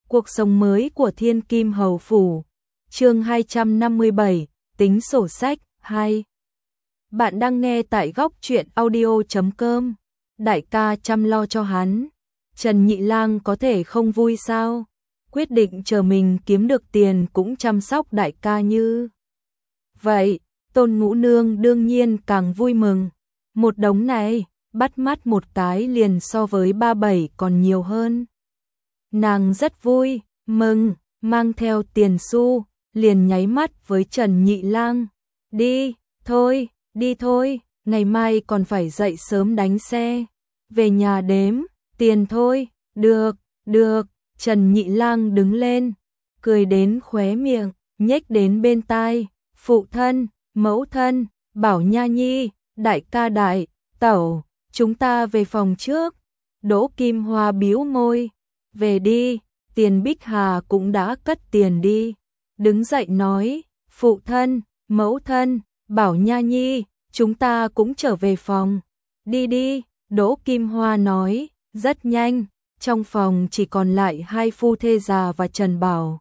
Cuộc sống mới của Thiên Kim Hầu Phủ. Chương 257, tính sổ sách 2. Bạn đang nghe tại góc truyện audio.com. Đại ca chăm lo cho hắn. Trần Nhị Lang có thể không vui sao? Quyết định chờ mình kiếm được tiền cũng chăm sóc đại ca như vậy. Tôn Ngũ Nương đương nhiên càng vui mừng. Một đống này, bắt mắt một cái liền so với 37 còn nhiều hơn. Nàng rất vui, mừng, mang theo tiền xu, liền nháy mắt với Trần Nhị Lang. Đi thôi, ngày mai còn phải dậy sớm đánh xe. Về nhà đếm, tiền thôi, được, Trần Nhị Lang đứng lên, cười đến khóe miệng, nhếch đến bên tai, phụ thân, mẫu thân, Bảo Nha Nhi, đại ca đại, tẩu, chúng ta về phòng trước. Đỗ Kim Hoa bĩu môi, về đi, Tiền Bích Hà cũng đã cất tiền đi. Đứng dậy nói, phụ thân, mẫu thân, Bảo Nha Nhi, chúng ta cũng trở về phòng. Đi, Đỗ Kim Hoa nói, rất nhanh, trong phòng chỉ còn lại hai phu thê già và Trần Bảo.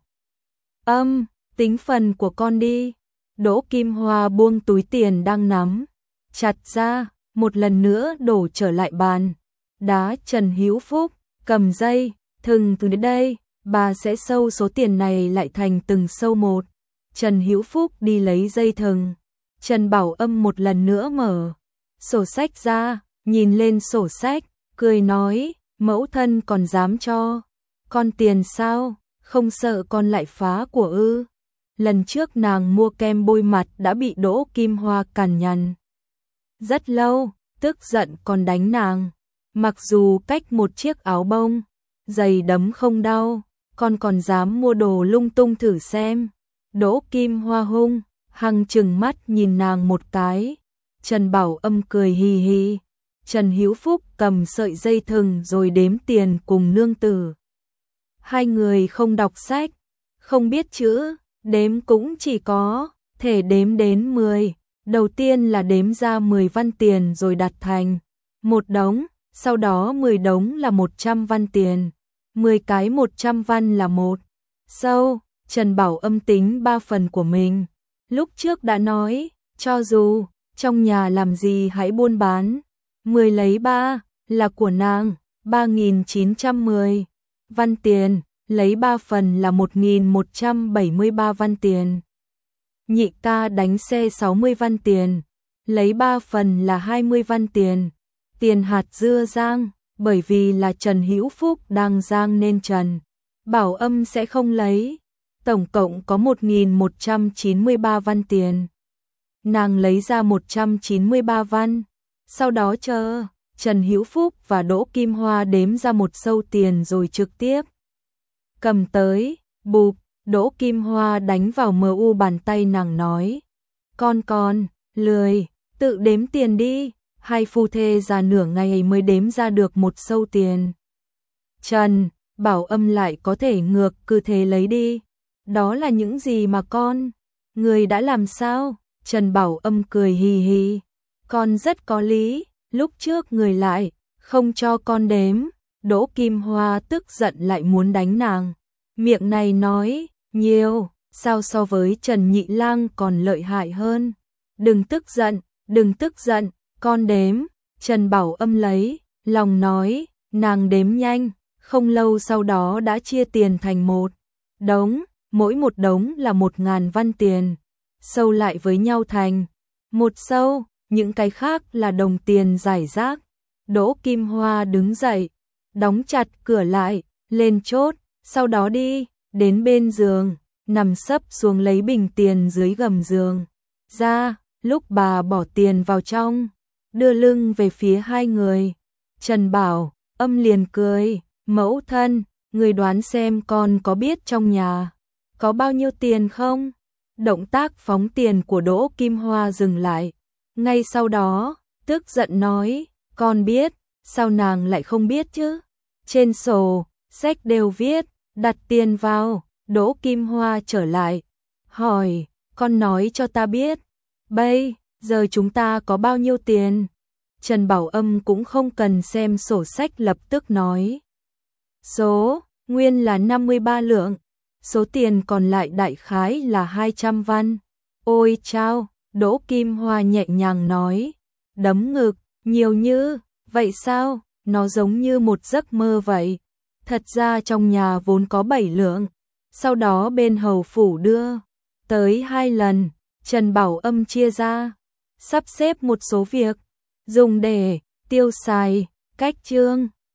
Tính phần của con đi. Đỗ Kim Hoa buông túi tiền đang nắm chặt ra, một lần nữa đổ trở lại bàn. Đá Trần Hữu Phúc, cầm dây, thừng từ đây, bà sẽ sâu số tiền này lại thành từng sâu một. Trần Hữu Phúc đi lấy dây thừng. Trần Bảo Âm một lần nữa mở sổ sách ra, nhìn lên sổ sách, cười nói, mẫu thân còn dám cho con tiền sao, không sợ con lại phá của ư? Lần trước nàng mua kem bôi mặt đã bị Đỗ Kim Hoa cằn nhằn rất lâu, tức giận còn đánh nàng. Mặc dù cách một chiếc áo bông, giày đấm không đau, con còn dám mua đồ lung tung thử xem. Đỗ Kim Hoa hung hăng trừng mắt nhìn nàng một cái. Trần Bảo Âm cười hì hì. Trần Hữu Phúc cầm sợi dây thừng rồi đếm tiền cùng nương tử. Hai người không đọc sách, không biết chữ, đếm cũng chỉ có thể đếm đến 10. Đầu tiên là đếm ra 10 văn tiền rồi đặt thành một đống, sau đó 10 đống là 100 văn tiền, 10 cái 100 văn là một sâu. Trần Bảo Âm tính 3 phần của mình. Lúc trước đã nói, cho dù trong nhà làm gì hãy buôn bán, 10 lấy 3 là của nàng, 3.910 văn tiền, lấy 3 phần là 1.173 văn tiền. Nhị ca đánh xe 60 văn tiền, lấy 3 phần là 20 văn tiền. Tiền hạt dưa rang, bởi vì là Trần Hữu Phúc đang rang nên Trần Bảo Âm sẽ không lấy. Tổng cộng có 1.193 văn tiền. Nàng lấy ra 193 văn, sau đó chờ Trần Hữu Phúc và Đỗ Kim Hoa đếm ra một sâu tiền rồi trực tiếp cầm tới, bụp. Đỗ Kim Hoa đánh vào mu bàn tay nàng nói, con lười, tự đếm tiền đi. Hai phu thê già nửa ngày mới đếm ra được một sâu tiền. Trần Bảo Âm lại có thể ngược cứ thế lấy đi. Đó là những gì mà người đã làm sao? Trần Bảo Âm cười hì hì, con rất có lý, lúc trước người lại không cho con đếm. Đỗ Kim Hoa tức giận lại muốn đánh nàng. Miệng này nói nhiều, sao so với Trần Nhị Lang còn lợi hại hơn. Đừng tức giận, con đếm. Trần Bảo Âm lấy lòng nói, nàng đếm nhanh, không lâu sau đó đã chia tiền thành một đống, mỗi một đống là 1.000 văn tiền, sâu lại với nhau thành một sâu, những cái khác là đồng tiền rải rác. Đỗ Kim Hoa đứng dậy, đóng chặt cửa lại, lên chốt, sau đó đi đến bên giường, nằm sấp xuống lấy bình tiền dưới gầm giường ra. Lúc bà bỏ tiền vào trong, đưa lưng về phía hai người, Trần Bảo Âm liền cười, mẫu thân, người đoán xem con có biết trong nhà có bao nhiêu tiền không? Động tác phóng tiền của Đỗ Kim Hoa dừng lại. Ngay sau đó, tức giận nói, con biết, sao nàng lại không biết chứ? Trên sổ sách đều viết, đặt tiền vào. Đỗ Kim Hoa trở lại, hỏi, con nói cho ta biết, bây giờ chúng ta có bao nhiêu tiền? Trần Bảo Âm cũng không cần xem sổ sách lập tức nói, số nguyên là 53 lượng, số tiền còn lại đại khái là 200 văn. Ôi chao, Đỗ Kim Hoa nhẹ nhàng nói, đấm ngực, nhiều như, vậy sao, nó giống như một giấc mơ vậy. Thật ra trong nhà vốn có 7 lượng, sau đó bên hầu phủ đưa tới 2 lần, Trần Bảo Âm chia ra, sắp xếp một số việc, dùng để tiêu xài, cách trương.